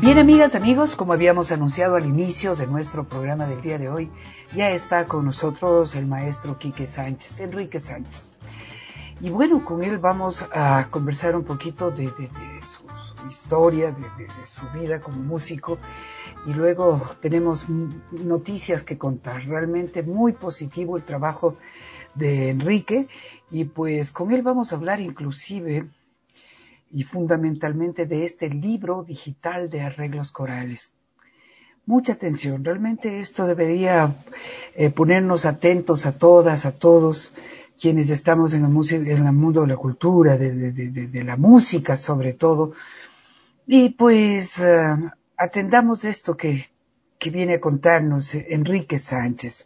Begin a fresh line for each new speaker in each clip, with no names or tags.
Bien, amigas, amigos, como habíamos anunciado al inicio de nuestro programa del día de hoy, ya está con nosotros el maestro Quique Sánchez, Enrique Sánchez. Y bueno, con él vamos a conversar un poquito de su historia, de su vida como músico, y luego tenemos noticias que contar. Realmente muy positivo el trabajo de Enrique, y pues con él vamos a hablar inclusive y fundamentalmente de este libro digital de arreglos corales. Mucha atención, realmente esto debería ponernos atentos a todas, a todos quienes estamos en el mundo de la cultura, de la música sobre todo, y pues atendamos esto que viene a contarnos Enrique Sánchez.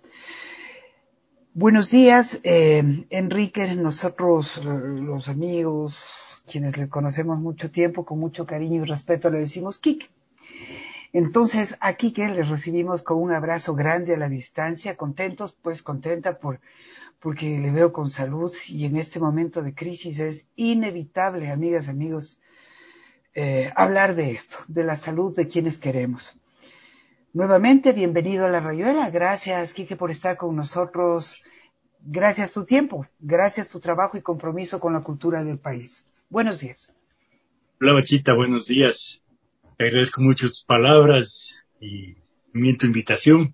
Buenos días, Enrique. Nosotros, los amigos, quienes le conocemos mucho tiempo, con mucho cariño y respeto, le decimos Quique. Entonces, a Quique le recibimos con un abrazo grande a la distancia, contentos, pues contenta porque le veo con salud, y en este momento de crisis es inevitable, amigas, amigos, hablar de esto, de la salud de quienes queremos. Nuevamente, bienvenido a La Rayuela. Gracias, Quique, por estar con nosotros. Gracias tu tiempo, gracias tu trabajo y compromiso con la cultura del país. Buenos días.
Hola, Bachita, buenos días. Te agradezco mucho tus palabras y también tu invitación.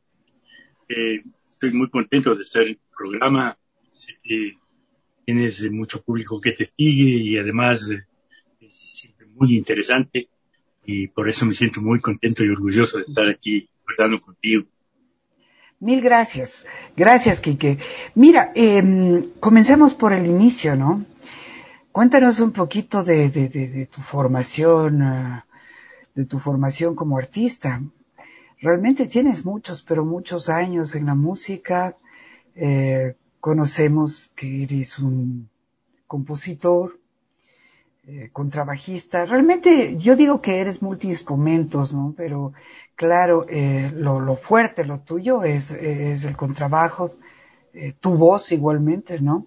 Estoy muy contento de estar en tu programa. Sé que tienes mucho público que te sigue y además es siempre muy interesante, y por eso me siento muy contento y orgulloso de estar aquí conversando contigo.
Mil gracias. Gracias, Quique. Mira, comencemos por el inicio, ¿no? Cuéntanos un poquito de tu formación, de tu formación como artista. Realmente tienes muchos, pero muchos años en la música. Conocemos que eres un compositor, contrabajista. Realmente yo digo que eres multiinstrumentos, ¿no? Pero claro, lo fuerte, lo tuyo es el contrabajo, tu voz igualmente, ¿no?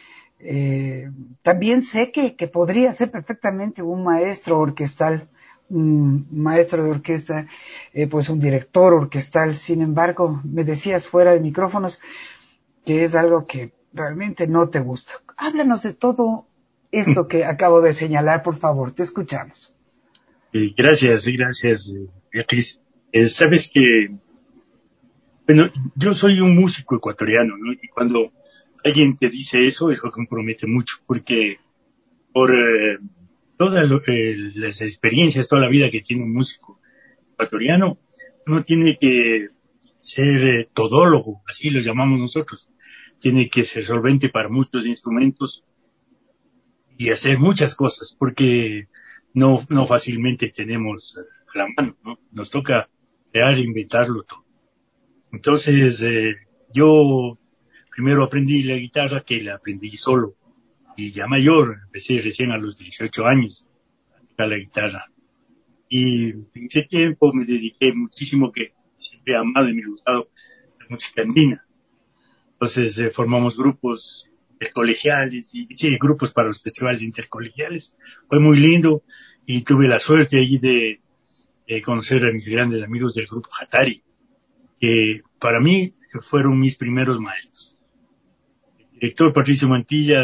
También sé que podría ser perfectamente un maestro orquestal, un maestro de orquesta, pues un director orquestal. Sin embargo, me decías fuera de micrófonos que es algo que realmente no te gusta. Háblanos de todo esto que acabo de señalar, por favor, te escuchamos.
Gracias, Beatriz. Sabes que, bueno, yo soy un músico ecuatoriano, ¿no? Y cuando alguien te dice eso me compromete mucho, porque por todas las experiencias, toda la vida que tiene un músico ecuatoriano, uno tiene que ser todólogo, así lo llamamos nosotros. Tiene que ser solvente para muchos instrumentos y hacer muchas cosas, porque no fácilmente tenemos a la mano, ¿no? Nos toca crear e inventarlo todo. Entonces, yo primero aprendí la guitarra, que la aprendí solo, y ya mayor, empecé recién a los 18 años a tocar la guitarra. Y en ese tiempo me dediqué muchísimo, que siempre he amado y me ha gustado la música andina. Entonces formamos grupos intercolegiales y sí, grupos para los festivales intercolegiales. Fue muy lindo y tuve la suerte allí de conocer a mis grandes amigos del grupo Hatari, que para mí fueron mis primeros maestros. El director Patricio Mantilla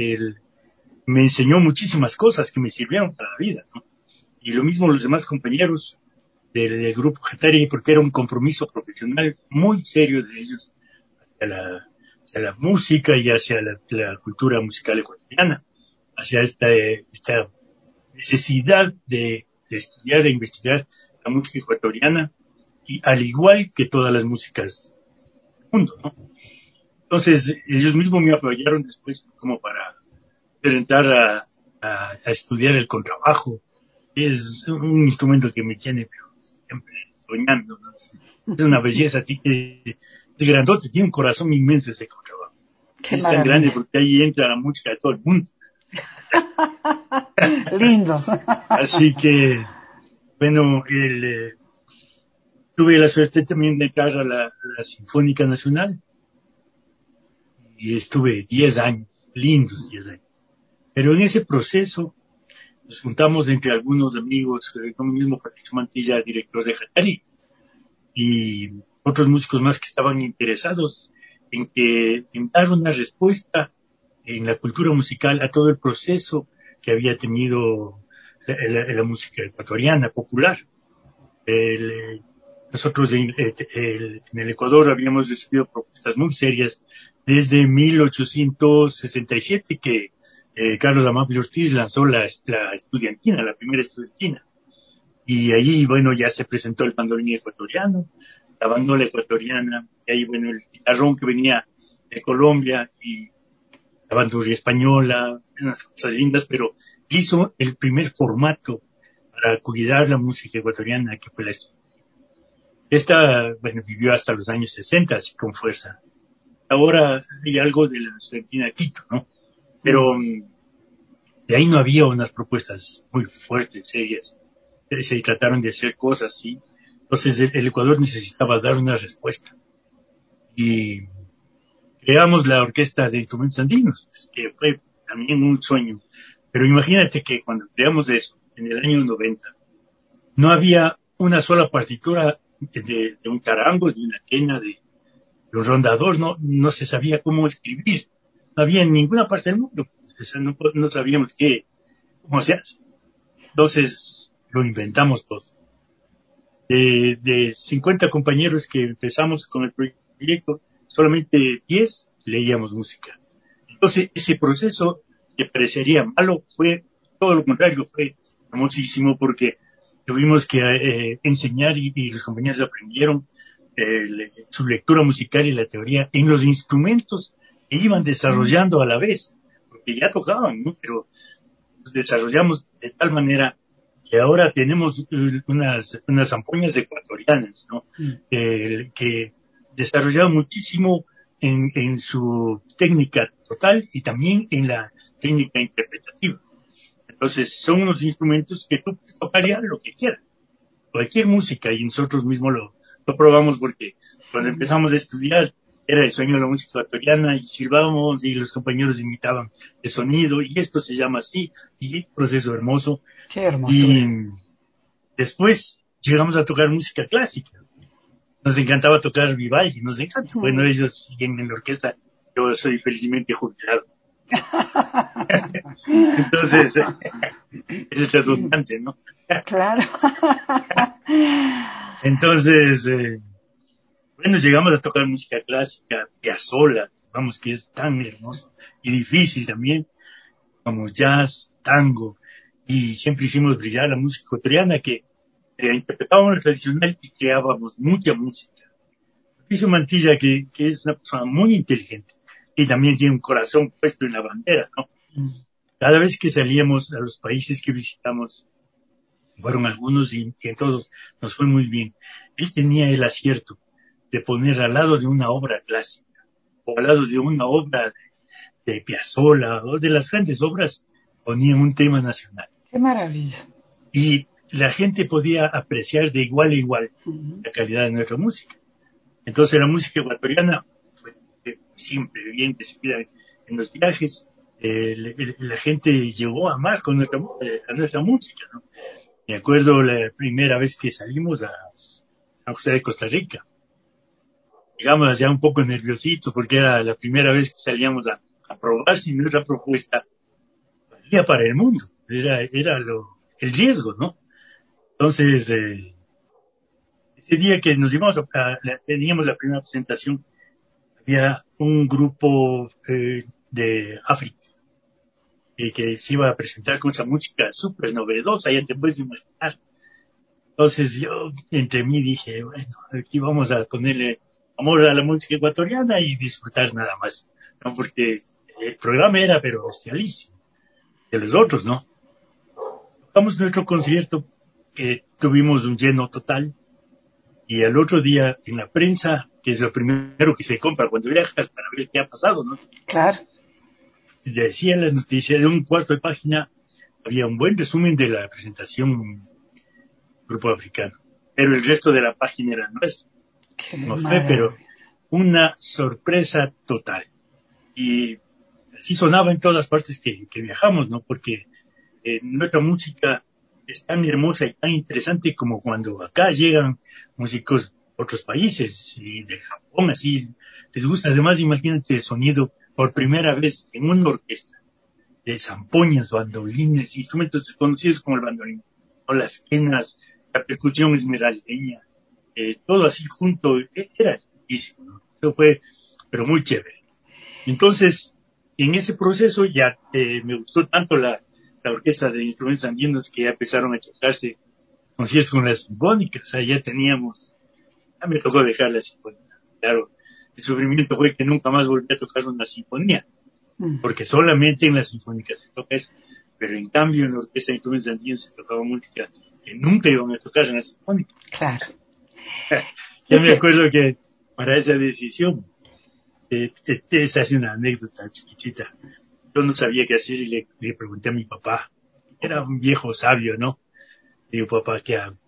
me enseñó muchísimas cosas que me sirvieron para la vida, ¿no? Y lo mismo los demás compañeros del grupo Hatari, porque era un compromiso profesional muy serio de ellos hacia la música y hacia la cultura musical ecuatoriana, hacia esta necesidad de estudiar e investigar la música ecuatoriana, y al igual que todas las músicas del mundo, ¿no? Entonces, ellos mismos me apoyaron después como para poder entrar a estudiar el contrabajo. Es un instrumento que me tiene pero siempre soñando, ¿no? Es una belleza, es grandote, tiene un corazón inmenso ese contrabajo.
Qué
Es tan grande
maravilla.
porque ahí entra la música de todo el mundo.
Lindo.
Así que, bueno, tuve la suerte también de entrar a la Sinfónica Nacional y estuve 10 años, lindos 10 años. Pero en ese proceso nos juntamos entre algunos amigos, con el mismo Patricio Mantilla, director de Jatari, y otros músicos más que estaban interesados en dar una respuesta en la cultura musical a todo el proceso que había tenido la música ecuatoriana popular. Nosotros en el Ecuador habíamos recibido propuestas muy serias desde 1867 que Carlos Amable Ortiz lanzó la estudiantina, la primera estudiantina. Y ahí, bueno, ya se presentó el bandoneón ecuatoriano, la bandola ecuatoriana, y ahí, bueno, el guitarrón que venía de Colombia y la bandurria española, unas cosas lindas, pero hizo el primer formato para cuidar la música ecuatoriana, que fue la estudiantina. Esta, bueno, vivió hasta los años 60, así con fuerza. Ahora hay algo de la estudiantina Quito, ¿no? Pero de ahí no había unas propuestas muy fuertes, serias. Se trataron de hacer cosas, ¿sí? Entonces el Ecuador necesitaba dar una respuesta. Y creamos la Orquesta de Instrumentos Andinos, que fue también un sueño. Pero imagínate que cuando creamos eso, en el año 90, no había una sola partitura de un tarango, de una quena, de un rondador, no se sabía cómo escribir. No había en ninguna parte del mundo. O sea, no sabíamos cómo se hace. Entonces lo inventamos todo. De 50 compañeros que empezamos con el proyecto, solamente 10 leíamos música. Entonces ese proceso que parecería malo fue todo lo contrario, fue hermosísimo porque tuvimos que enseñar y los compañeros aprendieron su lectura musical y la teoría en los instrumentos que iban desarrollando a la vez, porque ya tocaban, ¿no? Pero los desarrollamos de tal manera que ahora tenemos unas zampoñas ecuatorianas, ¿no? Que desarrollaron muchísimo en su técnica total y también en la técnica interpretativa. Entonces son unos instrumentos que tú puedes tocar ya lo que quieras, cualquier música, y nosotros mismos lo probamos porque cuando empezamos a estudiar era el sueño de la música ecuatoriana y silbábamos y los compañeros imitaban el sonido y esto se llama así y proceso hermoso.
Qué hermoso.
Y después llegamos a tocar música clásica. Nos encantaba tocar Vivaldi, nos encanta. Bueno, ellos siguen en la orquesta, yo soy felizmente jubilado. Entonces, es redundante, ¿no?
Claro.
Entonces, bueno, llegamos a tocar música clásica, Piazzolla, vamos, que es tan hermoso y difícil también, como jazz, tango, y siempre hicimos brillar la música ecuatoriana que interpretábamos el tradicional y creábamos mucha música. Patricio Mantilla, que es una persona muy inteligente y también tiene un corazón puesto en la bandera, ¿no? Cada vez que salíamos a los países que visitamos, fueron algunos y en todos nos fue muy bien. Él tenía el acierto de poner al lado de una obra clásica o al lado de una obra de Piazzolla o de las grandes obras, ponía un tema nacional.
¡Qué maravilla!
Y la gente podía apreciar de igual a igual la calidad de nuestra música. Entonces la música ecuatoriana fue siempre bien recibida en los viajes. La gente llegó a amar a nuestra música, ¿no? Me acuerdo la primera vez que salimos a San José de Costa Rica. Llegamos ya un poco nerviositos porque era la primera vez que salíamos a probar si nuestra propuesta valía para el mundo. Era el riesgo, ¿no? Entonces, ese día que nos íbamos teníamos la primera presentación, había un grupo de África que se iba a presentar con esa música súper novedosa, ya te puedes imaginar. Entonces yo entre mí dije, bueno, aquí vamos a ponerle amor a la música ecuatoriana y disfrutar nada más, ¿no? Porque el programa era pero bestialísimo, de los otros, ¿no? Tocamos nuestro concierto, que tuvimos un lleno total, y al otro día en la prensa, que es lo primero que se compra cuando viajas para ver qué ha pasado, ¿no?
Claro.
Decía las noticias, de un cuarto de página había un buen resumen de la presentación Grupo Africano, pero el resto de la página era nuestro. No fue, pero una sorpresa total. Y así sonaba en todas las partes que viajamos, ¿no? Porque nuestra música es tan hermosa y tan interesante como cuando acá llegan músicos de otros países y de Japón, así les gusta. Además, imagínate el sonido por primera vez en una orquesta de zampoñas, bandolines, instrumentos desconocidos como el bandolín, o las quenas, la percusión esmeraldeña, todo así junto, era bellísimo, ¿no? Eso fue, pero muy chévere. Entonces, en ese proceso ya me gustó tanto la orquesta de instrumentos andinos que ya empezaron a chocarse conciertos con las sinfónicas. O sea, ya me tocó dejar la sinfónica. Claro, el sufrimiento fue que nunca más volví a tocar una sinfonía,
Mm,
porque solamente en las sinfónicas se toca eso. Pero en cambio en la orquesta de instrumentos andinos se tocaba música que nunca iban a tocar en la sinfónica.
claro.
Ya
Es
me
que,
acuerdo que para esa decisión, esa es una anécdota chiquitita. Yo no sabía qué hacer y le pregunté a mi papá. Era un viejo sabio, ¿no? Le digo, papá, ¿qué hago?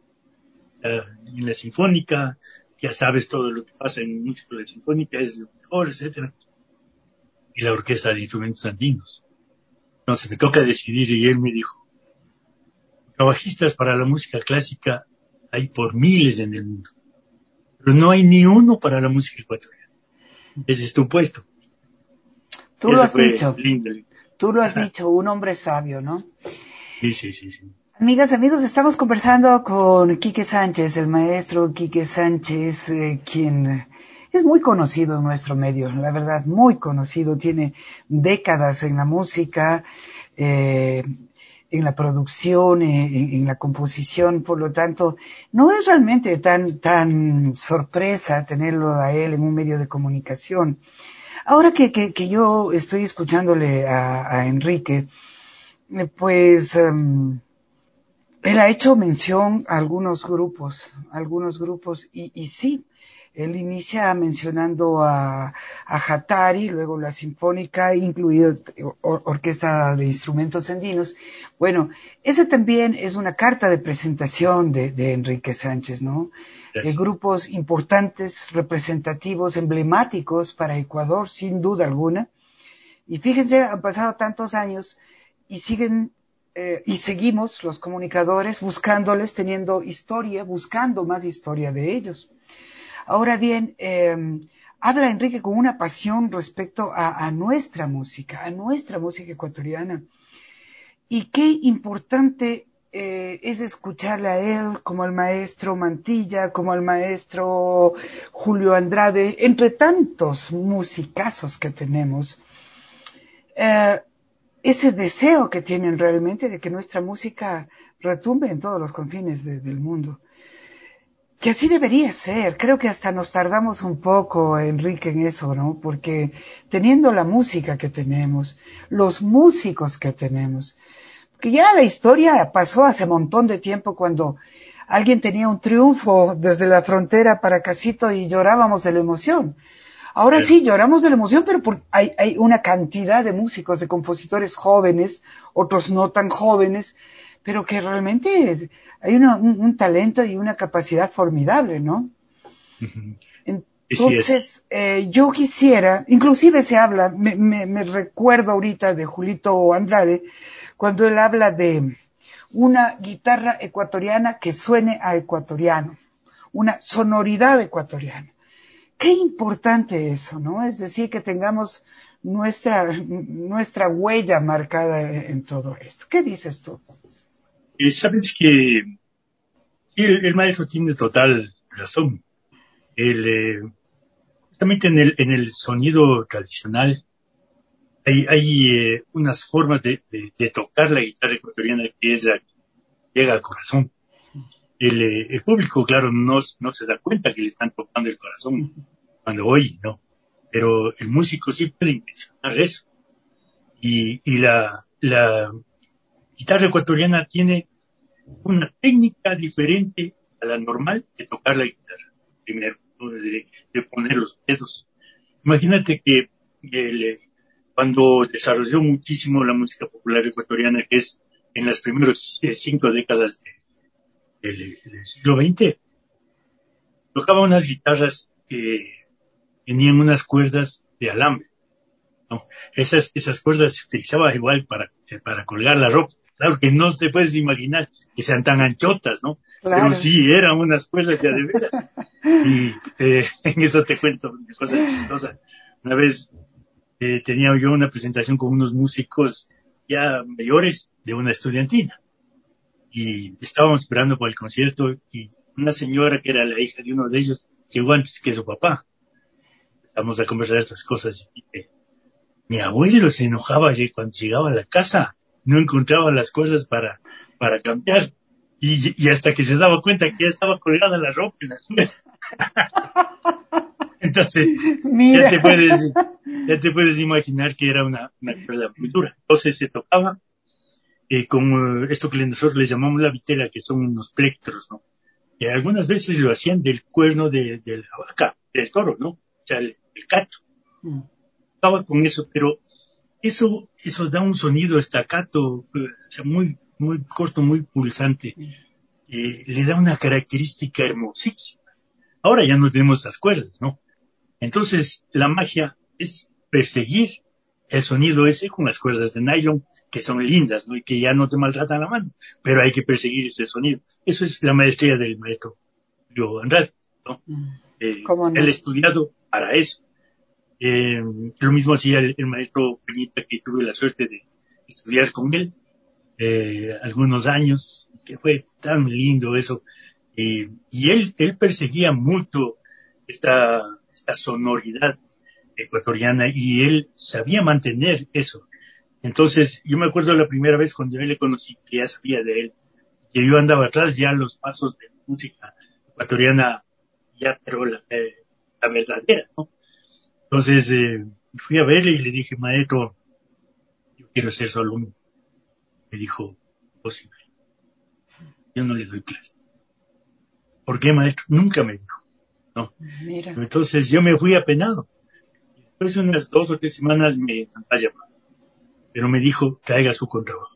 En la sinfónica, ya sabes todo lo que pasa en música de sinfónica, es lo mejor, etcétera. Y la orquesta de instrumentos andinos. Entonces me toca decidir y él me dijo, trabajistas para la música clásica hay por miles en el mundo, pero no hay ni uno para la música ecuatoriana. Ese es tu puesto.
tú
Y
lo
eso
has
fue
dicho,
lindo.
tú lo has dicho, un hombre sabio, ¿no?
Sí, sí, sí, sí.
Amigas, amigos, estamos conversando con Quique Sánchez, el maestro Quique Sánchez, quien es muy conocido en nuestro medio, la verdad, muy conocido, tiene décadas en la música, eh, en la producción, en la composición, por lo tanto, no es realmente tan sorpresa tenerlo a él en un medio de comunicación. Ahora que yo estoy escuchándole a Enrique, pues él ha hecho mención a algunos grupos, y sí, él inicia mencionando a Hatari, luego la Sinfónica, incluido Orquesta de Instrumentos Andinos. Bueno, esa también es una carta de presentación de Enrique Sánchez, ¿no?
Gracias.
Grupos importantes, representativos, emblemáticos para Ecuador, sin duda alguna. Y fíjense, han pasado tantos años y y seguimos los comunicadores buscándoles, teniendo historia, buscando más historia de ellos. Ahora bien, habla Enrique con una pasión respecto a nuestra música ecuatoriana. Y qué importante es escucharle a él, como al maestro Mantilla, como al maestro Julio Andrade, entre tantos musicazos que tenemos. Eh, Ese deseo que tienen realmente de que nuestra música retumbe en todos los confines del mundo. Que así debería ser. Creo que hasta nos tardamos un poco, Enrique, en eso, ¿no? Porque teniendo la música que tenemos, los músicos que tenemos, porque ya la historia pasó hace un montón de tiempo cuando alguien tenía un triunfo desde la frontera para Casito y llorábamos de la emoción. Ahora
Claro.
sí, lloramos de la emoción, pero hay una cantidad de músicos, de compositores jóvenes, otros no tan jóvenes, pero que realmente hay un talento y una capacidad formidable, ¿no?
Ujú. Así es.
Entonces, yo quisiera, inclusive se habla, me recuerdo ahorita de Julito Andrade, cuando él habla de una guitarra ecuatoriana que suene a ecuatoriano, una sonoridad ecuatoriana. Qué importante eso, ¿no? Es decir, que tengamos nuestra huella marcada en todo esto. ¿Qué dices tú?
Sabes que sí, el maestro tiene total razón. El, justamente en el sonido tradicional hay unas formas de tocar la guitarra ecuatoriana que es la que llega al corazón. El público, claro, no se da cuenta que le están tocando el corazón cuando oye, ¿no? Pero el músico sí puede intencionar eso. Y la guitarra ecuatoriana tiene una técnica diferente a la normal de tocar la guitarra. Primero, ¿no? De poner los dedos. Imagínate que el, cuando desarrolló muchísimo la música popular ecuatoriana, que es en las primeras 5 décadas del siglo XX, tocaba unas guitarras que tenían unas cuerdas de alambre, ¿no? Esas cuerdas se utilizaban igual para colgar la ropa. Claro que no te puedes imaginar que sean tan anchotas, ¿no?
Claro.
Pero sí, eran unas cuerdas ya de veras. Y en eso te cuento una cosa chistosa. Una vez tenía yo una presentación con unos músicos ya mayores de una estudiantina. Y estábamos esperando para el concierto y una señora que era la hija de uno de ellos llegó antes que su papá. Empezamos a conversar estas cosas y mi abuelo se enojaba cuando llegaba a la casa, no encontraba las cosas para cambiar. Y hasta que se daba cuenta que ya estaba colgada la ropa en la cuna. Entonces, ya
Mira.
ya te puedes imaginar que era una cuerda muy dura. Entonces se tocaba con esto que nosotros le llamamos la vitela, que son unos plectros, ¿no? Que algunas veces lo hacían del cuerno de la vaca, del toro, ¿no? O sea, el cacho. Tocaba con eso, pero eso da un sonido estacato, o sea, muy, muy corto, muy pulsante. Le da una característica hermosísima. Ahora ya no tenemos esas cuerdas, ¿no? Entonces, la magia es perseguir el sonido ese con las cuerdas de nylon, que son lindas, ¿no? Y que ya no te maltratan la mano, pero hay que perseguir ese sonido. Eso es la maestría del maestro Julio Andrade, ¿no?
¿Cómo
Él ha
no?
estudiado para eso. Lo mismo hacía el maestro Peñita, que tuve la suerte de estudiar con él algunos años, que fue tan lindo eso. Y él perseguía mucho esta sonoridad ecuatoriana y él sabía mantener eso. Entonces, yo me acuerdo la primera vez cuando yo le conocí, que ya sabía de él, que yo andaba atrás ya los pasos de música ecuatoriana, ya, pero la verdadera, ¿no? Entonces, fui a verle y le dije, maestro, yo quiero ser su alumno. Me dijo, imposible, yo no le doy clase. ¿Por qué, maestro? Nunca me dijo, no.
Mira.
Entonces, yo me fui apenado. Después de unas 2 o 3 semanas me mandó a llamar, pero me dijo, traiga su contrabajo.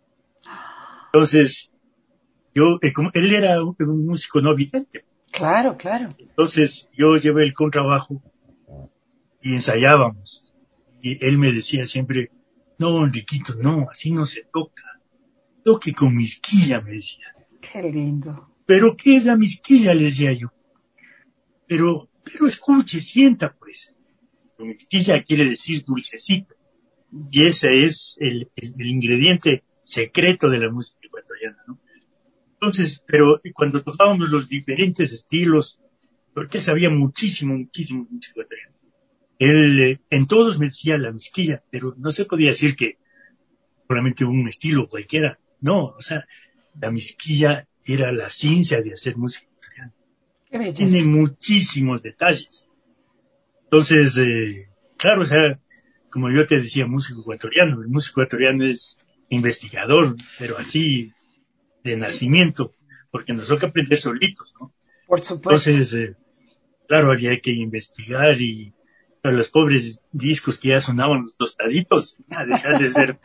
Entonces, yo, como él era un músico no vidente,
Claro, claro.
entonces yo llevé el contrabajo y ensayábamos. Y él me decía siempre, no, Enriquito, no, así no se toca. Toque con misquilla, me decía.
Qué lindo.
¿Pero qué es la misquilla? Le decía yo. Pero escuche, sienta, pues. Misquilla quiere decir dulcecito. Y ese es el ingrediente secreto de la música ecuatoriana, ¿no? Entonces, pero cuando tocábamos los diferentes estilos, porque él sabía muchísimo, muchísimo de música ecuatoriana. Él en todos me decía la misquilla, pero no se podía decir que solamente un estilo cualquiera. No, o sea, la misquilla era la ciencia de hacer música ecuatoriana.
Qué
Tiene
belleza.
muchísimos detalles. Entonces, claro, o sea, como yo te decía, músico ecuatoriano, el músico ecuatoriano es investigador, pero así de nacimiento, porque nos toca aprender solitos, ¿no?
Por supuesto.
Entonces, claro, había que investigar y pero los pobres discos que ya sonaban los tostaditos, a dejar de ser.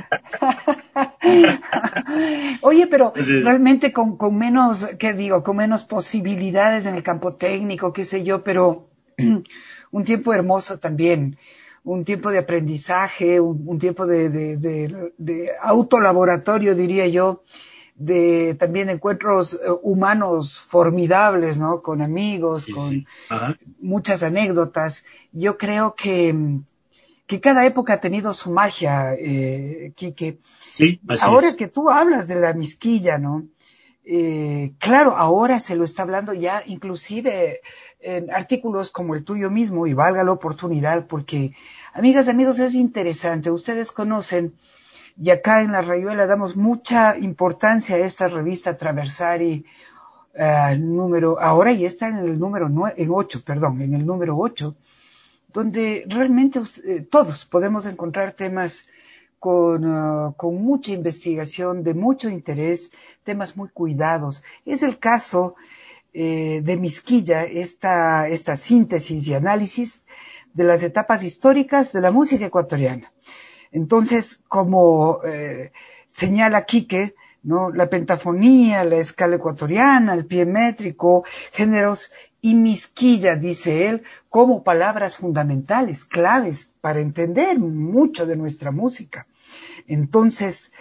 Oye, pero
Entonces,
realmente con menos, ¿qué digo? Con menos posibilidades en el campo técnico, qué sé yo, pero un tiempo hermoso también, un tiempo de aprendizaje, un tiempo de autolaboratorio, diría yo, de también encuentros humanos formidables, ¿no? Con amigos,
sí,
con
sí, ajá,
muchas anécdotas. Yo creo que cada época ha tenido su magia, Quique.
sí, así
Ahora
es.
que tú hablas de la misquilla, ¿no? Claro, ahora se lo está hablando ya inclusive en artículos como el tuyo mismo, y valga la oportunidad, porque, amigas, amigos, es interesante. Ustedes conocen, y acá en La Rayuela damos mucha importancia a esta revista Traversari, número, ahora ya está en el número 9, en 8, perdón, en el número 8, donde realmente todos podemos encontrar temas con mucha investigación, de mucho interés, temas muy cuidados. Es el caso de Misquilla, esta síntesis y análisis de las etapas históricas de la música ecuatoriana. Entonces, como señala Quique, ¿no? La pentafonía, la escala ecuatoriana, el pie métrico, géneros y misquilla, dice él, como palabras fundamentales, claves para entender mucho de nuestra música. Entonces,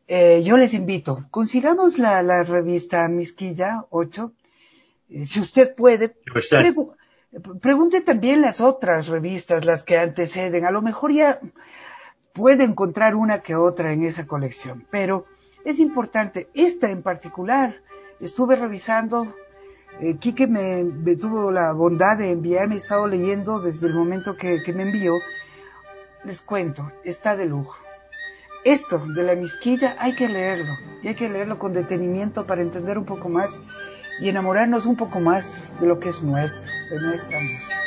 yo les invito, consigamos la revista Misquilla 8, si usted puede, pregunte también las otras revistas, las que anteceden, a lo mejor ya puede encontrar una que otra en esa colección, pero es importante, esta en particular, estuve revisando, Quique me tuvo la bondad de enviarme, he estado leyendo desde el momento que me envió, les cuento, está de lujo. Esto de la Misquilla hay que leerlo, y hay que leerlo con detenimiento para entender un poco más y enamorarnos un poco más de lo que es nuestro, de nuestra música.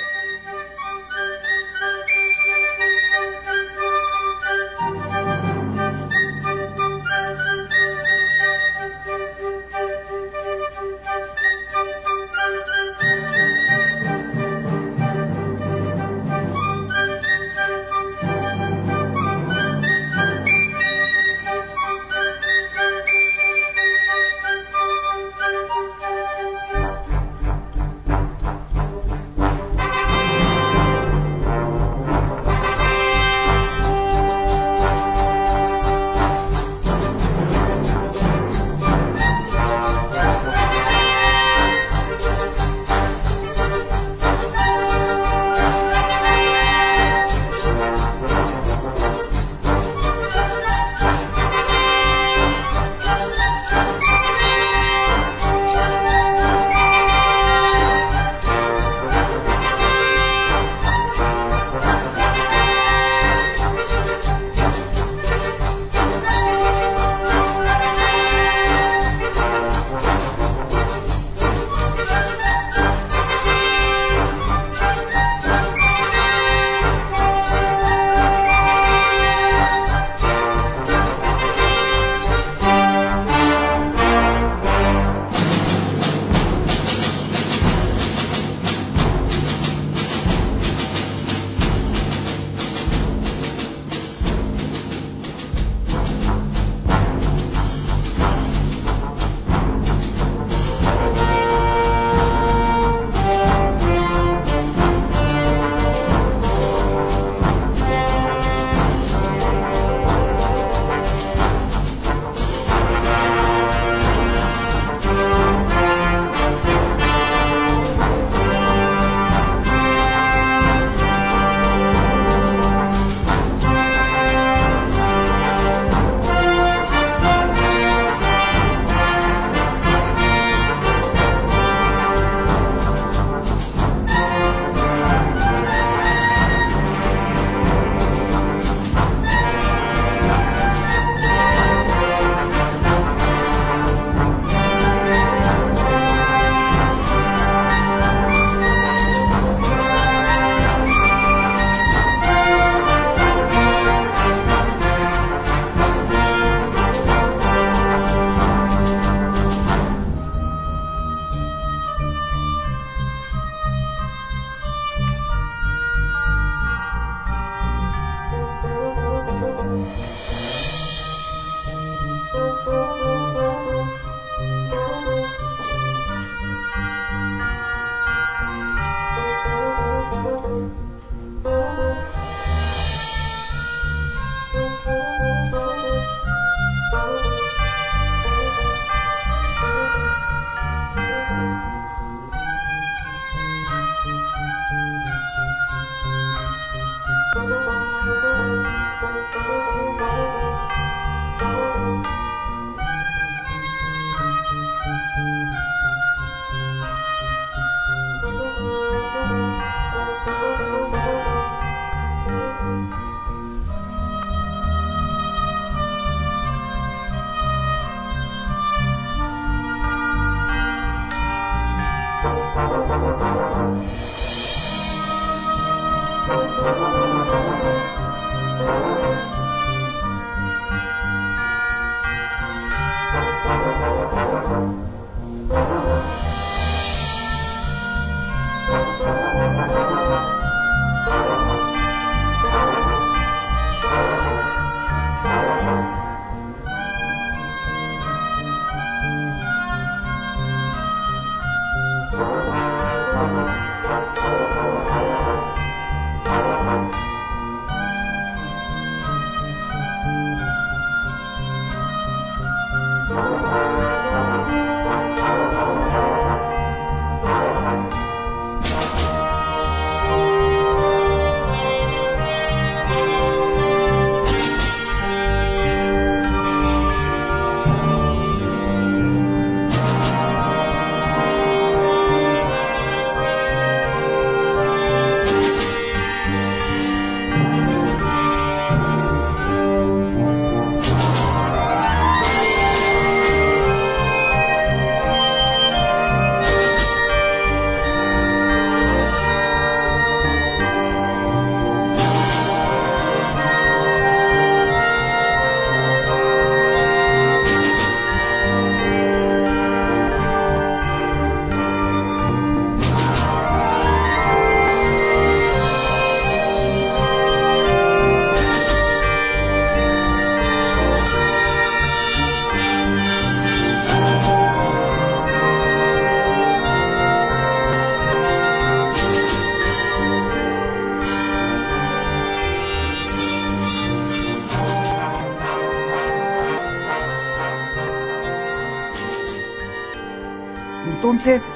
Entonces,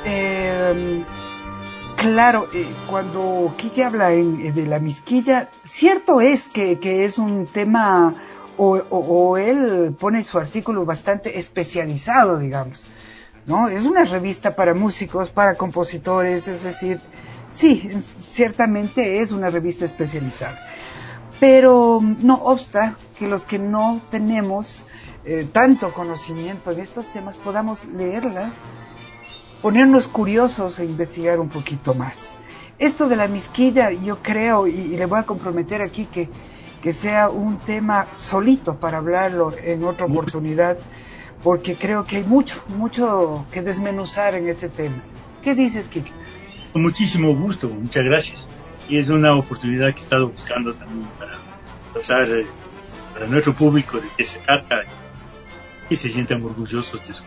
claro, cuando Quique habla de la misquilla, cierto es que es un tema, o él pone su artículo bastante especializado, digamos, ¿no? Es una revista para músicos, para compositores, es decir, sí, ciertamente es una revista especializada. Pero no obsta que los que no tenemos tanto conocimiento en estos temas podamos leerla, ponernos curiosos e investigar un poquito más. Esto de la misquilla, yo creo, y le voy a comprometer aquí que sea un tema solito para hablarlo en otra oportunidad, porque creo que hay mucho que desmenuzar en este tema. ¿Qué dices, Kike?
Con muchísimo gusto, muchas gracias. Y es una oportunidad que he estado buscando también para pasar para nuestro público de qué se trata y se sientan orgullosos de su.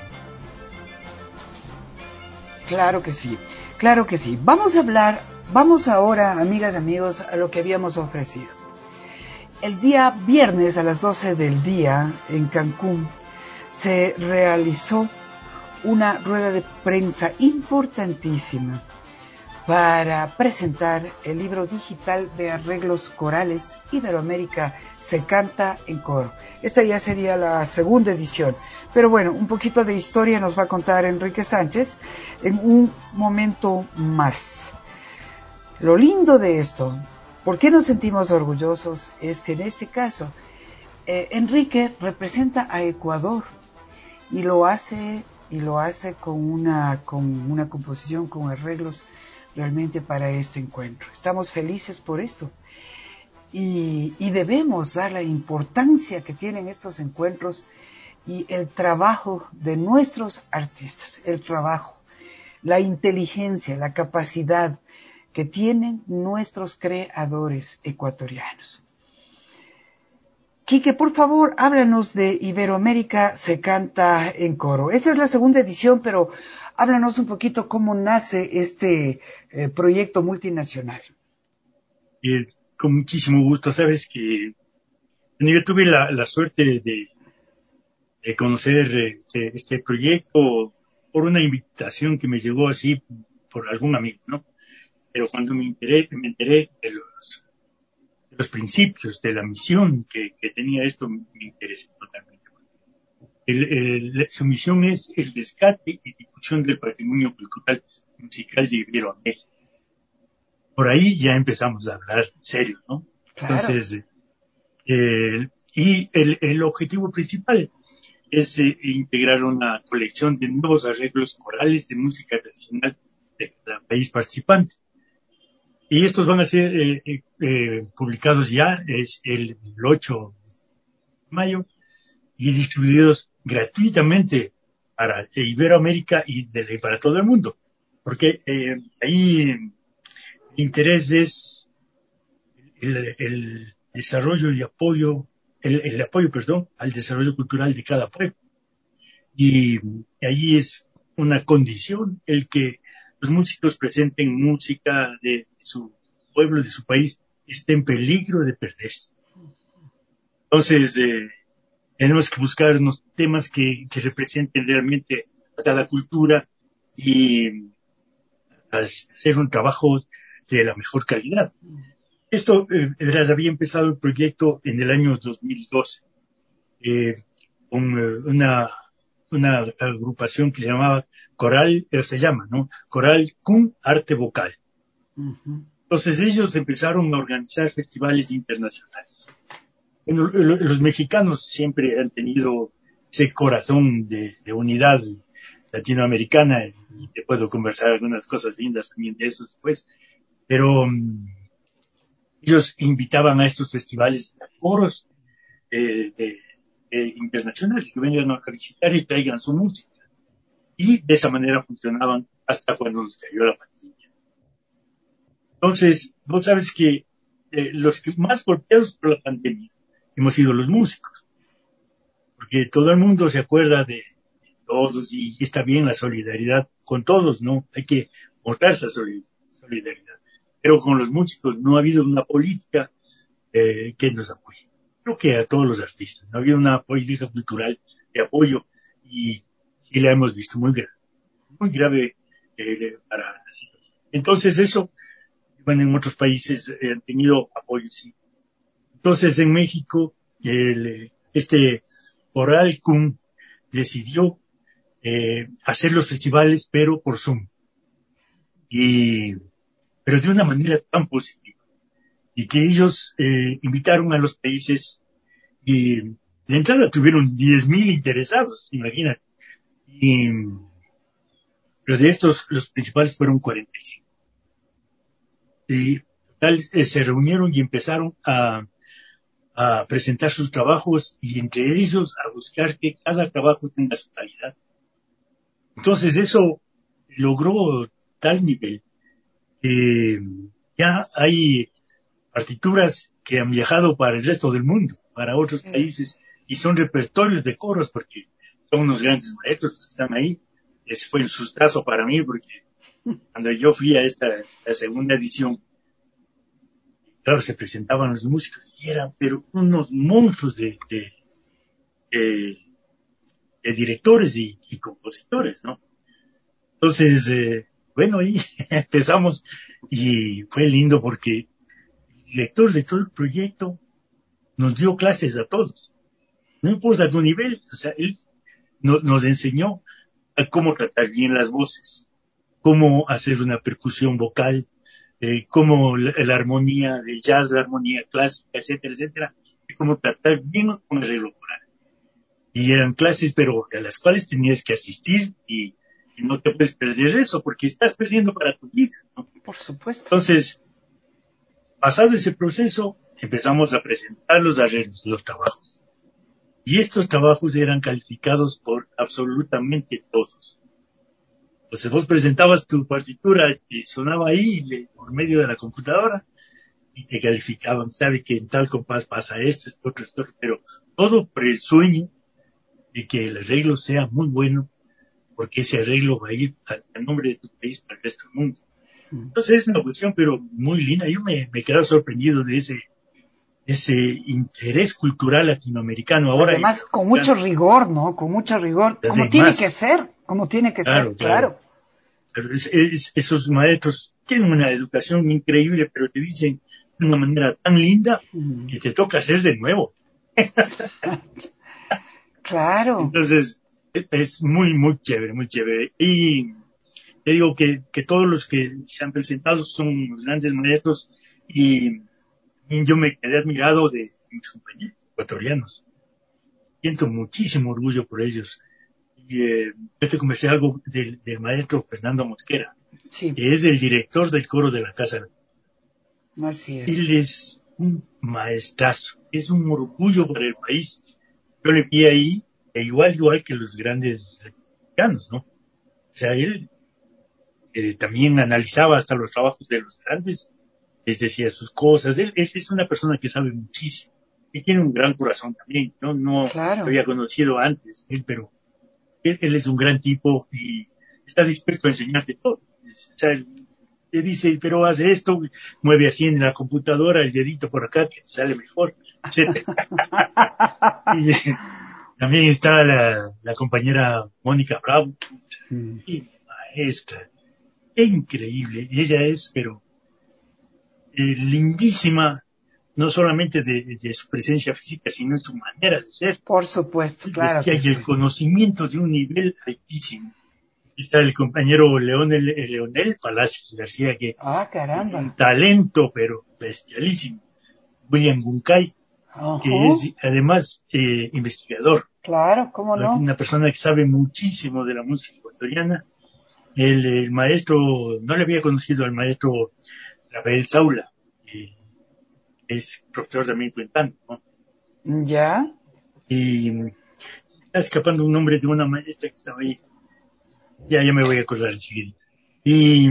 Claro que sí, claro que sí. Vamos ahora, amigas y amigos, a lo que habíamos ofrecido. El día viernes a las 12 del día en Cancún se realizó una rueda de prensa importantísima para presentar el libro digital de arreglos corales Iberoamérica se canta en coro. Esta ya sería la segunda edición, pero bueno, un poquito de historia nos va a contar Enrique Sánchez en un momento más. Lo lindo de esto, ¿por qué nos sentimos orgullosos? Es que en este caso Enrique representa a Ecuador y lo hace con una composición, con arreglos realmente para este encuentro. Estamos felices por esto y debemos dar la importancia que tienen estos encuentros y el trabajo de nuestros artistas, el trabajo, la inteligencia, la capacidad que tienen nuestros creadores ecuatorianos. Quique, por favor, háblanos de Iberoamérica se canta en coro. Esta es la segunda edición, pero háblanos un poquito cómo nace este proyecto multinacional.
Con muchísimo gusto, sabes que yo tuve la suerte de conocer este proyecto por una invitación que me llegó así por algún amigo, ¿no? Pero cuando me enteré de los principios, de la misión que tenía esto, me interesó totalmente. Su misión es el rescate y difusión del patrimonio cultural musical de Iberoamérica. Por ahí ya empezamos a hablar serio, ¿no?
Claro.
Entonces, y el objetivo principal es integrar una colección de nuevos arreglos corales de música tradicional de cada país participante. Y estos van a ser publicados ya, es el 8 de mayo, y distribuidos gratuitamente para Iberoamérica y para todo el mundo. Porque ahí el interés es el desarrollo y apoyo, el apoyo, perdón, al desarrollo cultural de cada pueblo. Y ahí es una condición el que los músicos presenten música de su pueblo, de su país, esté en peligro de perderse. Entonces, tenemos que buscar unos temas que representen realmente a cada cultura y hacer un trabajo de la mejor calidad. Esto, había empezado el proyecto en el año 2012 con una agrupación que se llamaba Coral, se llama, ¿no? Coral Cum Arte Vocal. Uh-huh. Entonces ellos empezaron a organizar festivales internacionales. Bueno, los mexicanos siempre han tenido ese corazón de unidad latinoamericana y te puedo conversar algunas cosas lindas también de eso después, pero ellos invitaban a estos festivales a coros internacionales que vengan a visitar y traigan su música. Y de esa manera funcionaban hasta cuando nos cayó la pandemia. Entonces, vos sabes que los que más golpeados por la pandemia hemos sido los músicos, porque todo el mundo se acuerda de todos y está bien la solidaridad con todos, ¿no? Hay que mostrar esa solidaridad. Pero con los músicos no ha habido una política que nos apoye. Creo que a todos los artistas, no ha habido una política cultural de apoyo y la hemos visto muy grave para la situación. Entonces eso, bueno, en otros países han tenido apoyo, sí. Entonces en México, este Coralcum decidió hacer los festivales, pero por Zoom. Pero de una manera tan positiva. Y que ellos invitaron a los países y de entrada tuvieron 10,000 interesados, imagínate. Pero de estos, los principales fueron 45. Y tal, se reunieron y empezaron a presentar sus trabajos y entre ellos a buscar que cada trabajo tenga su calidad. Entonces eso logró tal nivel que ya hay partituras que han viajado para el resto del mundo, para otros países, y son repertorios de coros porque son unos grandes maestros los que están ahí. Ese fue un sustazo para mí porque cuando yo fui a la segunda edición, claro, se presentaban los músicos y eran pero unos monstruos de, de directores y compositores, ¿no? Entonces, bueno, ahí empezamos y fue lindo porque el director de todo el proyecto nos dio clases a todos. No importa tu nivel, o sea, él nos enseñó a cómo tratar bien las voces, cómo hacer una percusión vocal, cómo la armonía del jazz, la armonía clásica, etcétera, etcétera, y cómo tratar bien con el arreglo coral. Y eran clases, pero a las cuales tenías que asistir y no te puedes perder eso, porque estás perdiendo para tu vida, ¿no?
Por supuesto.
Entonces, pasado ese proceso, empezamos a presentar los arreglos, los trabajos. Y estos trabajos eran calificados por absolutamente todos. Entonces vos presentabas tu partitura y sonaba ahí por medio de la computadora y te calificaban. Sabe que en tal compás pasa esto, otro, pero todo por el sueño de que el arreglo sea muy bueno, porque ese arreglo va a ir a nombre de tu país para el resto del mundo. Entonces es una cuestión, pero muy linda. Yo me quedaba sorprendido de ese interés cultural latinoamericano. Ahora
además, con mucho rigor, ¿no? Con mucho rigor, como tiene que ser, como tiene que ser, claro.
Pero esos maestros tienen una educación increíble, pero te dicen de una manera tan linda que te toca hacer de nuevo.
Claro.
Entonces, es muy, muy chévere, muy chévere. Y te digo que todos los que se han presentado son grandes maestros y yo me quedé admirado de mis compañeros ecuatorianos. Siento muchísimo orgullo por ellos. Y yo te conversé algo del maestro Fernando Mosquera,
sí,
que es el director del coro de la Casa.
Así es.
Él es un maestrazo, es un orgullo para el país. Yo le vi ahí, igual que los grandes mexicanos, ¿no? O sea, él también analizaba hasta los trabajos de los grandes, les decía sus cosas. Él es una persona que sabe muchísimo y tiene un gran corazón también. Yo no
claro.
lo había conocido antes, pero él es un gran tipo y está dispuesto a enseñarte todo. O sea, él te dice, pero haz esto, mueve así en la computadora, el dedito por acá, que te sale mejor, etc. Y también está la compañera Mónica Bravo, y maestra, increíble. Y ella es, pero lindísima, no solamente de su presencia física, sino en su manera de ser.
Por supuesto, claro
Decía,
que
y
sí.
el conocimiento de un nivel altísimo. Está el compañero Leonel Palacios García, que
caramba.
un talento, pero bestialísimo. William Guncay, que es además investigador.
Claro, cómo no.
Una persona que sabe muchísimo de la música ecuatoriana. El maestro, no le había conocido al maestro Rafael Saula, que es profesor también cuentando, ¿no?
Ya.
Y está escapando un nombre de una maestra que estaba ahí. Ya me voy a acordar enseguida. Y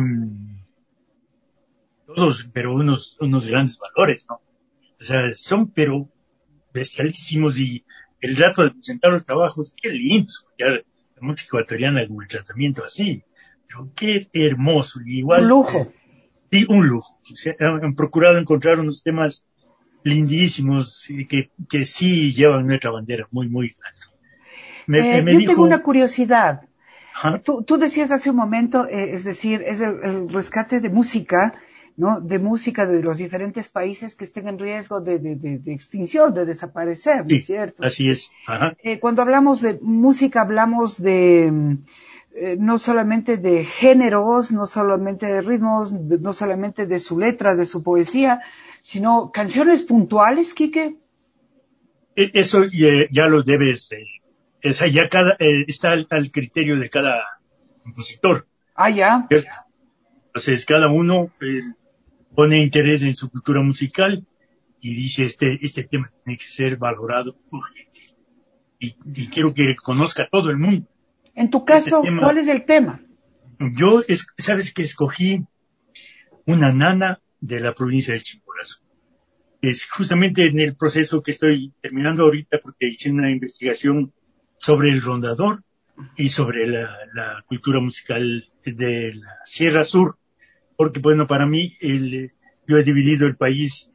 todos, pero unos grandes valores, ¿no? O sea, son, pero bestialísimos y el rato de presentar los trabajos, qué lindo escuchar la música ecuatoriana con el tratamiento así. Pero qué hermoso. Y igual,
un lujo.
Sí, un lujo. O sea, han procurado encontrar unos temas lindísimos que sí llevan nuestra bandera muy, muy alto. Me
yo
dijo,
tengo una curiosidad. Tú decías hace un momento, es decir, es el rescate de música, ¿no? De música de los diferentes países que estén en riesgo de extinción, de desaparecer, ¿no es
Sí,
cierto?
así es. Ajá.
Cuando hablamos de música, hablamos de no solamente de géneros, no solamente de ritmos, no solamente de su letra, de su poesía, sino canciones puntuales, Quique.
Eso ya lo debes, ya está al criterio de cada compositor,
Ah, ya.
¿cierto? Entonces cada uno pone interés en su cultura musical y dice este tema tiene que ser valorado urgente y quiero que conozca todo el mundo.
En tu
Este
caso, ¿cuál
tema,
es el tema?
sabes que escogí una nana de la provincia del Chimborazo. Es justamente en el proceso que estoy terminando ahorita porque hice una investigación sobre el rondador y sobre la cultura musical de la Sierra Sur, porque bueno, para mí yo he dividido el país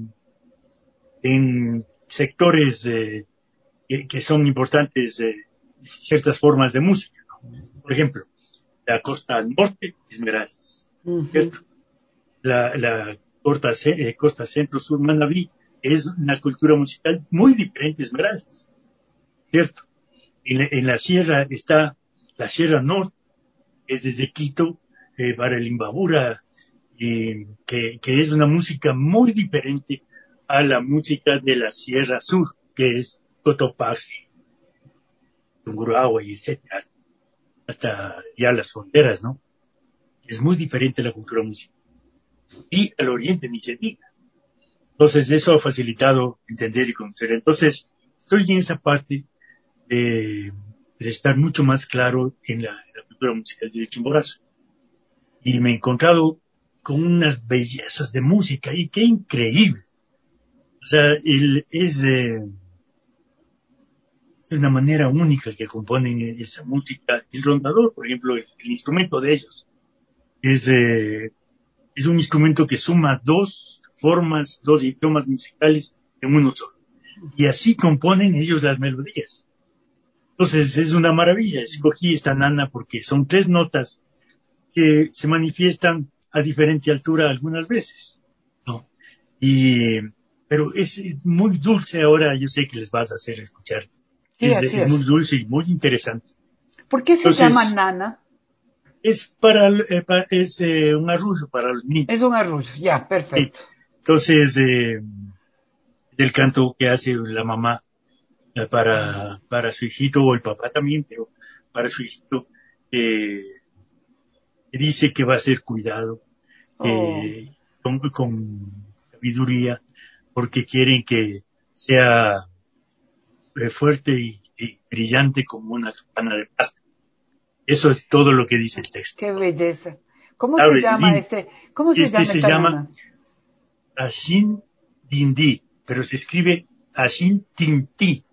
en sectores que son importantes, ciertas formas de música. Por ejemplo, la costa norte, Esmeraldas,
Ujú.
¿cierto? La costa centro-sur, Manabí, es una cultura musical muy diferente a Esmeraldas, ¿cierto? En la sierra está la Sierra Norte, que es desde Quito para el Imbabura, que es una música muy diferente a la música de la Sierra Sur, que es Cotopaxi, Tungurahua y etcétera, hasta ya las fronteras, ¿no? Es muy diferente la cultura musical. Y al oriente ni se diga. Entonces, eso ha facilitado entender y conocer. Entonces, estoy en esa parte de estar mucho más claro en la cultura musical del Chimborazo. Y me he encontrado con unas bellezas de música y qué increíble. O sea, es una manera única que componen esa música. El rondador, por ejemplo, el instrumento de ellos, es, eh, es un instrumento que suma dos formas, dos idiomas musicales en uno solo. Y así componen ellos las melodías. Entonces es una maravilla. Escogí esta nana porque son tres notas que se manifiestan a diferente altura algunas veces, ¿no? Y, pero es muy dulce ahora, yo sé que les vas a hacer escuchar.
Sí, así
Es muy
es.
dulce y muy interesante.
¿Por qué se llama
Entonces,
nana?
es un arrullo para los
Es
niños.
un arrullo, ya,
Sí.
perfecto.
Entonces, del canto que hace la mamá para su hijito, o el papá también, pero para su hijito, eh, dice que va a ser cuidado,
Oh,
con sabiduría, porque quieren que sea fuerte y brillante como una campana de plata. Eso es todo lo que dice el texto.
qué belleza. ¿Cómo
Claro,
se
es
llama
lindo.
cómo se
Este
llama
se
esta
llama
nana?
Ashin Dindi, pero se escribe Ashin Tinti.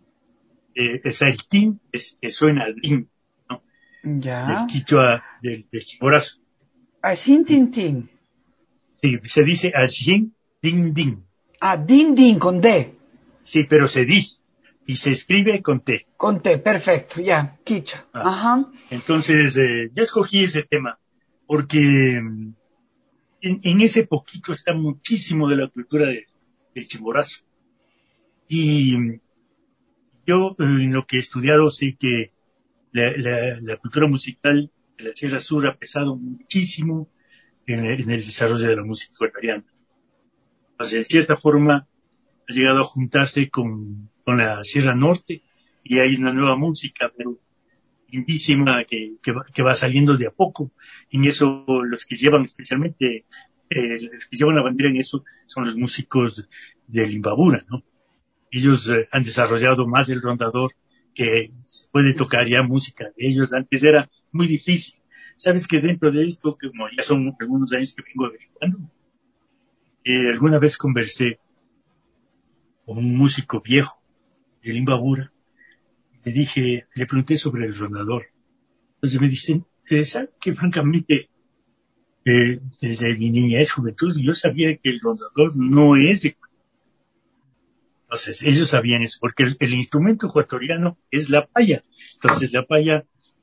El tin suena al din, ¿no? Del
Ya.
quichua, del chimborazo.
Ashin Tintín.
Sí, se dice Ashin Din Din.
Ah, Din Din con D.
Sí, pero se dice y se escribe con T.
Con T, perfecto, ya. Quicho.
Ah,
Ajá.
entonces, yo escogí ese tema porque en ese poquito está muchísimo de la cultura del chimborazo. Y yo, en lo que he estudiado, sé que la cultura musical de la Sierra Sur ha pesado muchísimo en el desarrollo de la música ecuatoriana. Entonces, de cierta forma, ha llegado a juntarse con la Sierra Norte y hay una nueva música, pero lindísima que va saliendo de a poco. En eso, los que llevan especialmente, los que llevan la bandera en eso son los músicos del Imbabura, ¿no? Ellos han desarrollado más el rondador, que se puede tocar ya música de ellos. Antes era muy difícil. Sabes que dentro de esto, que como ya son algunos años que vengo averiguando, alguna vez conversé con un músico viejo del Imbabura, le pregunté sobre el rondador. Entonces me dicen, ¿sabe que francamente desde mi niñez, juventud, yo sabía que el rondador no es de... Entonces, ellos sabían eso, porque el instrumento ecuatoriano es la paya. Entonces, la paya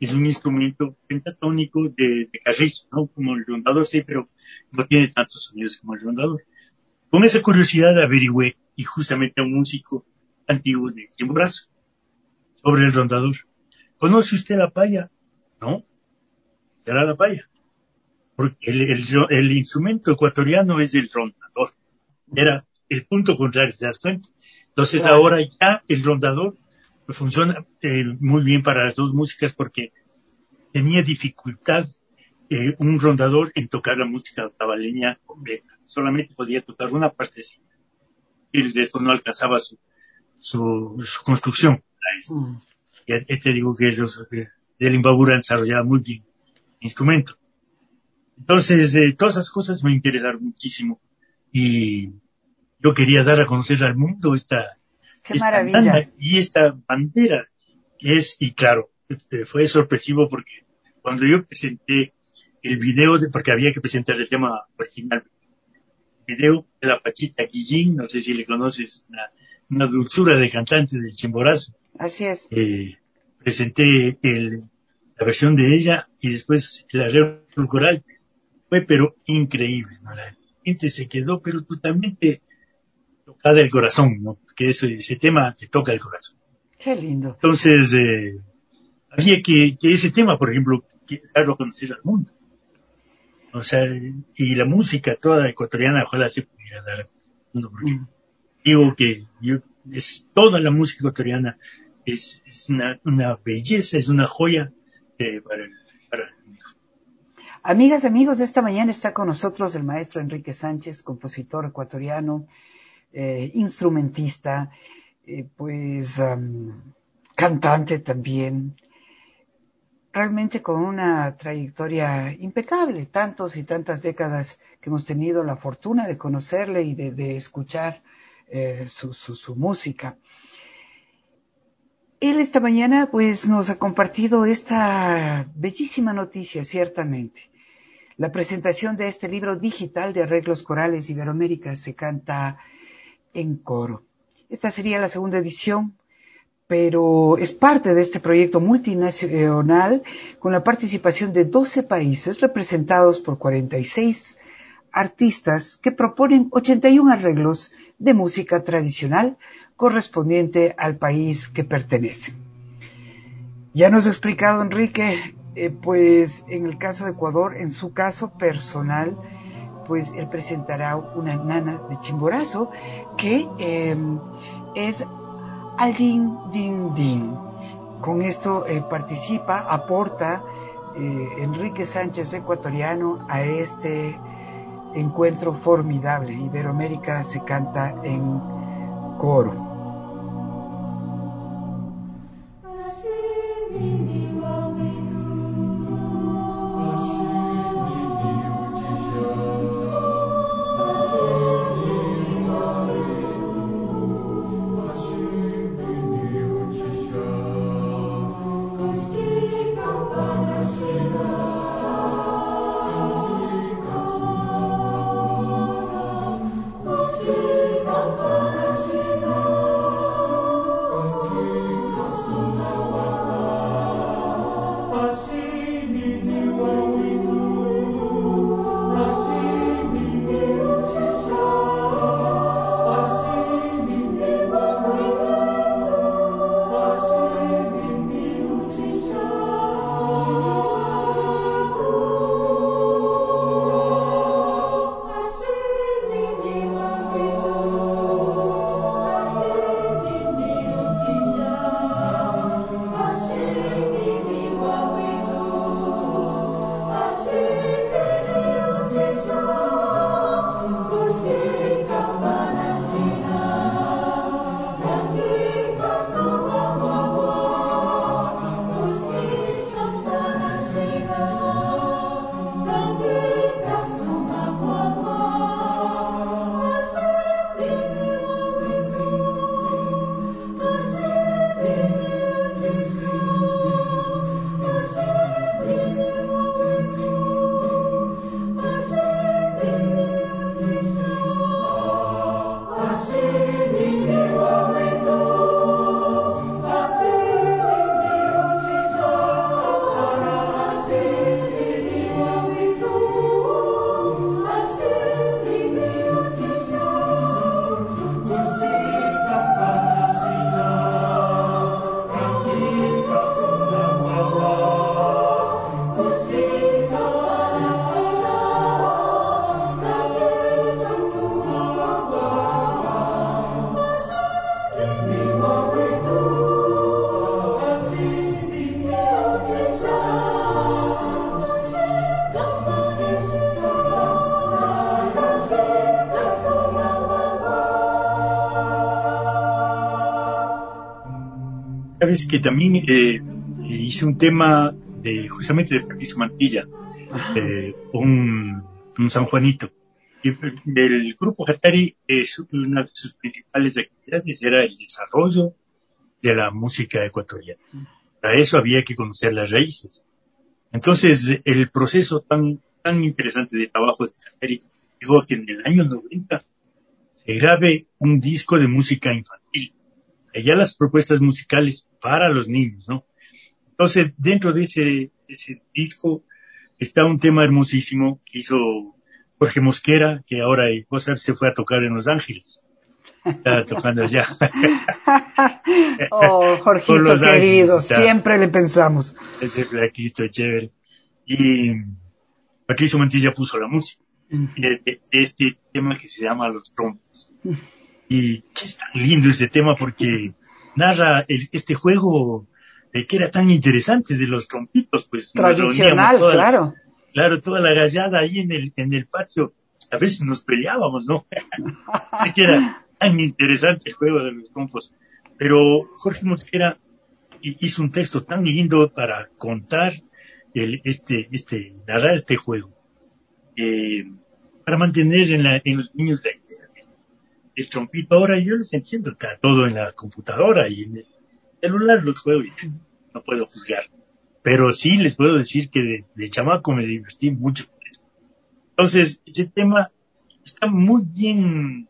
es un instrumento pentatónico de carrizo, ¿no? Como el rondador, sí, pero no tiene tantos sonidos como el rondador. Con esa curiosidad averigüé, y justamente a un músico antiguo de Chimborazo, sobre el rondador. ¿Conoce usted la paya? No, será la paya. Porque el instrumento ecuatoriano es el rondador. Era el punto contrario, ¿te das cuenta? Entonces
Claro.
ahora ya el rondador funciona muy bien para las dos músicas porque tenía dificultad un rondador en tocar la música tabaleña completa. Solamente podía tocar una partecita. Y el resto no alcanzaba su construcción.
Mm.
Ya te digo que los del Imbabura han desarrollado muy bien el instrumento. Entonces, todas esas cosas me interesaron muchísimo. Y yo quería dar a conocer al mundo
Qué
esta nana
maravilla.
y esta bandera que es, y claro, fue sorpresivo porque cuando yo presenté el video, porque había que presentar el tema original, el video de la Pachita Guillín, no sé si le conoces, una dulzura de cantante del Chimborazo,
Así es.
presenté la versión de ella y después el arreglo coral, fue pero increíble, ¿no? La gente se quedó pero totalmente tocada el corazón, ¿no? Porque ese tema te toca el corazón.
Qué lindo.
Entonces, había que ese tema, por ejemplo, que darlo a conocer al mundo. O sea, y la música toda ecuatoriana, ojalá se pudiera dar a conocer al mundo, porque
Mm.
digo que es toda la música ecuatoriana es una belleza, es una joya para el mundo.
Amigas, amigos, esta mañana está con nosotros el maestro Enrique Sánchez, compositor ecuatoriano, instrumentista, cantante también, realmente con una trayectoria impecable, tantos y tantas décadas que hemos tenido la fortuna de conocerle y de escuchar su música. Él esta mañana pues nos ha compartido esta bellísima noticia, ciertamente. La presentación de este libro digital de arreglos corales Iberoamérica se canta en coro. Esta sería la segunda edición, pero es parte de este proyecto multinacional con la participación de 12 países representados por 46 artistas que proponen 81 arreglos de música tradicional correspondiente al país que pertenecen. Ya nos ha explicado Enrique, pues en el caso de Ecuador, en su caso personal, pues él presentará una nana de Chimborazo que es al din din din. Con esto participa, aporta Enrique Sánchez ecuatoriano a este encuentro formidable. Iberoamérica se canta en coro.
sabes que también hice un tema justamente de Patricio Mantilla, un San Juanito. Y el grupo Hatari, una de sus principales actividades era el desarrollo de la música ecuatoriana. Para eso había que conocer las raíces. Entonces, el proceso tan interesante de trabajo de Hatari llegó que en el año 90 se grabe un disco de música infantil. Ya las propuestas musicales para los niños, ¿no? Entonces, dentro de ese disco está un tema hermosísimo que hizo Jorge Mosquera, que ahora se fue a tocar en Los Ángeles. Está tocando allá.
Oh,
Por
Jorgito
Los Ángeles
querido,
está
siempre le pensamos.
ese flaquito chévere. Y Patricio Mantilla puso la música de este tema que se llama Los Trompos. Y que es tan lindo ese tema porque narra este juego que era tan interesante de los trompitos, pues nos reuníamos
Tradicional, claro.
toda la gallada ahí en el patio, a veces nos peleábamos, ¿no? Que era tan interesante el juego de los trompos. Pero Jorge Mosquera hizo un texto tan lindo para contar narrar este juego, para mantener en los niños la idea el trompito. Ahora yo les entiendo, está todo en la computadora y en el celular los juegos, no puedo juzgar. Pero sí les puedo decir que de chamaco me divertí mucho con eso. Entonces, ese tema está muy bien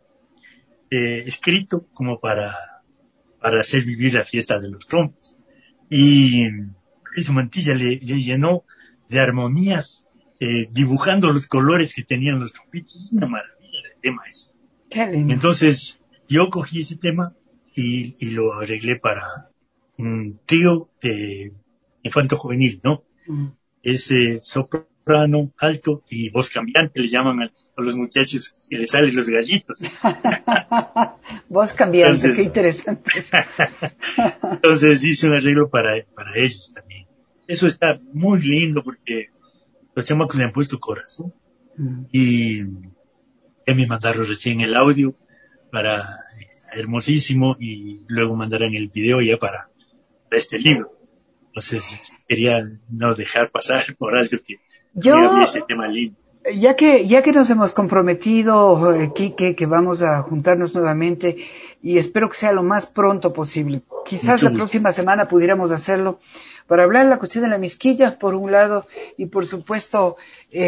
escrito como para hacer vivir la fiesta de los trompos. Y Luis Mantilla le llenó de armonías, dibujando los colores que tenían los trompitos. Es una maravilla de tema ese.
Qué lindo.
Entonces, yo cogí ese tema y lo arreglé para un trío de infanto juvenil, ¿no? Es soprano, alto y voz cambiante, le llaman a los muchachos que les salen los gallitos.
Voz cambiante, qué
Entonces,
interesante.
entonces hice un arreglo para ellos también. Eso está muy lindo porque los chamacos le han puesto corazón. Y ya me mandaron recién el audio está hermosísimo, y luego mandarán el video ya para este libro. Entonces quería no dejar pasar por alto que también había
Yo,
ese tema lindo.
ya que nos hemos comprometido, Quique, que vamos a juntarnos nuevamente y espero que sea lo más pronto posible. Quizás
Mucho
la
gusto.
próxima semana pudiéramos hacerlo para hablar de la cuestión de la misquilla, por un lado, y por supuesto,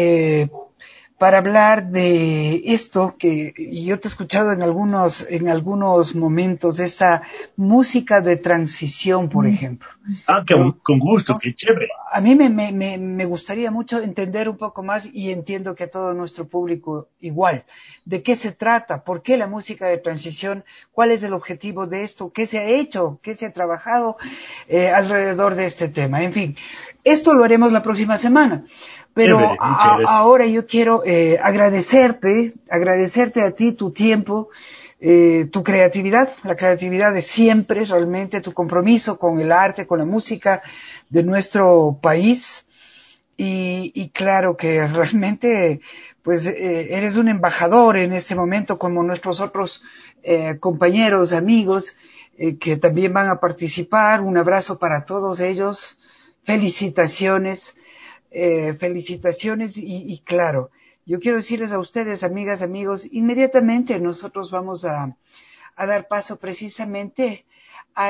para hablar de esto que yo te he escuchado en algunos momentos, esta música de transición, por ejemplo.
Con gusto,
¿No?
qué chévere.
A mí me gustaría mucho entender un poco más, y entiendo que a todo nuestro público igual, de qué se trata, por qué la música de transición, cuál es el objetivo de esto, qué se ha hecho, qué se ha trabajado alrededor de este tema. En fin, esto lo haremos la próxima semana. Pero
Chévere, muchas gracias.
ahora yo quiero agradecerte a ti tu tiempo, tu creatividad, la creatividad de siempre, realmente tu compromiso con el arte, con la música de nuestro país, y claro que realmente pues eres un embajador en este momento, como nuestros otros compañeros, amigos que también van a participar. Un abrazo para todos ellos, felicitaciones. Felicitaciones y claro, yo quiero decirles a ustedes, amigas, amigos, inmediatamente nosotros vamos a dar paso precisamente a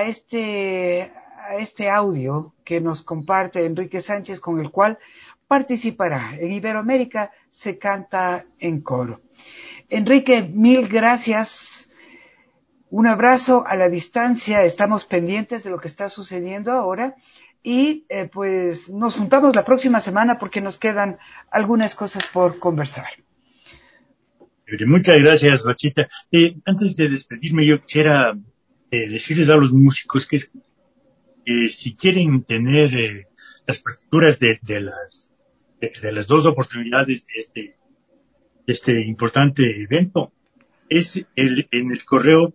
este audio que nos comparte Enrique Sánchez, con el cual participará en Iberoamérica se canta en coro. Enrique, mil gracias. Un abrazo a la distancia. Estamos pendientes de lo que está sucediendo ahora. Y pues nos juntamos la próxima semana porque nos quedan algunas cosas por conversar.
Muchas gracias, Bachita. Antes de despedirme, yo quisiera decirles a los músicos que si quieren tener las partituras de las dos oportunidades de este importante evento, es en el correo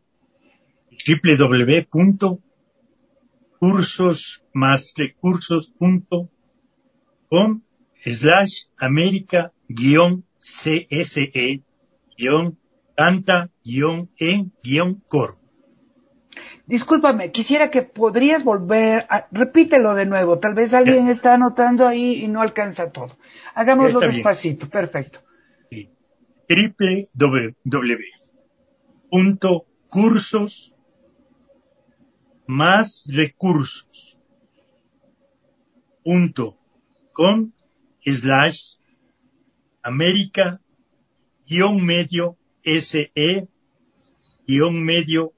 www.cursosmasrecursos.com/América-CSE-canta-en-coro.
Discúlpame, quisiera que podrías repítelo de nuevo, tal vez alguien está anotando ahí y no alcanza todo. Hagámoslo despacito, perfecto.
Sí. www.cursosmasrecursos.com/América-medio SE-medio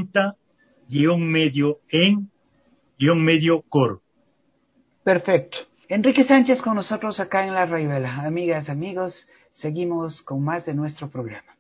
canta-medio coro.
Perfecto. Enrique Sánchez con nosotros acá en La Rayuela. Amigas, amigos, seguimos con más de nuestro programa.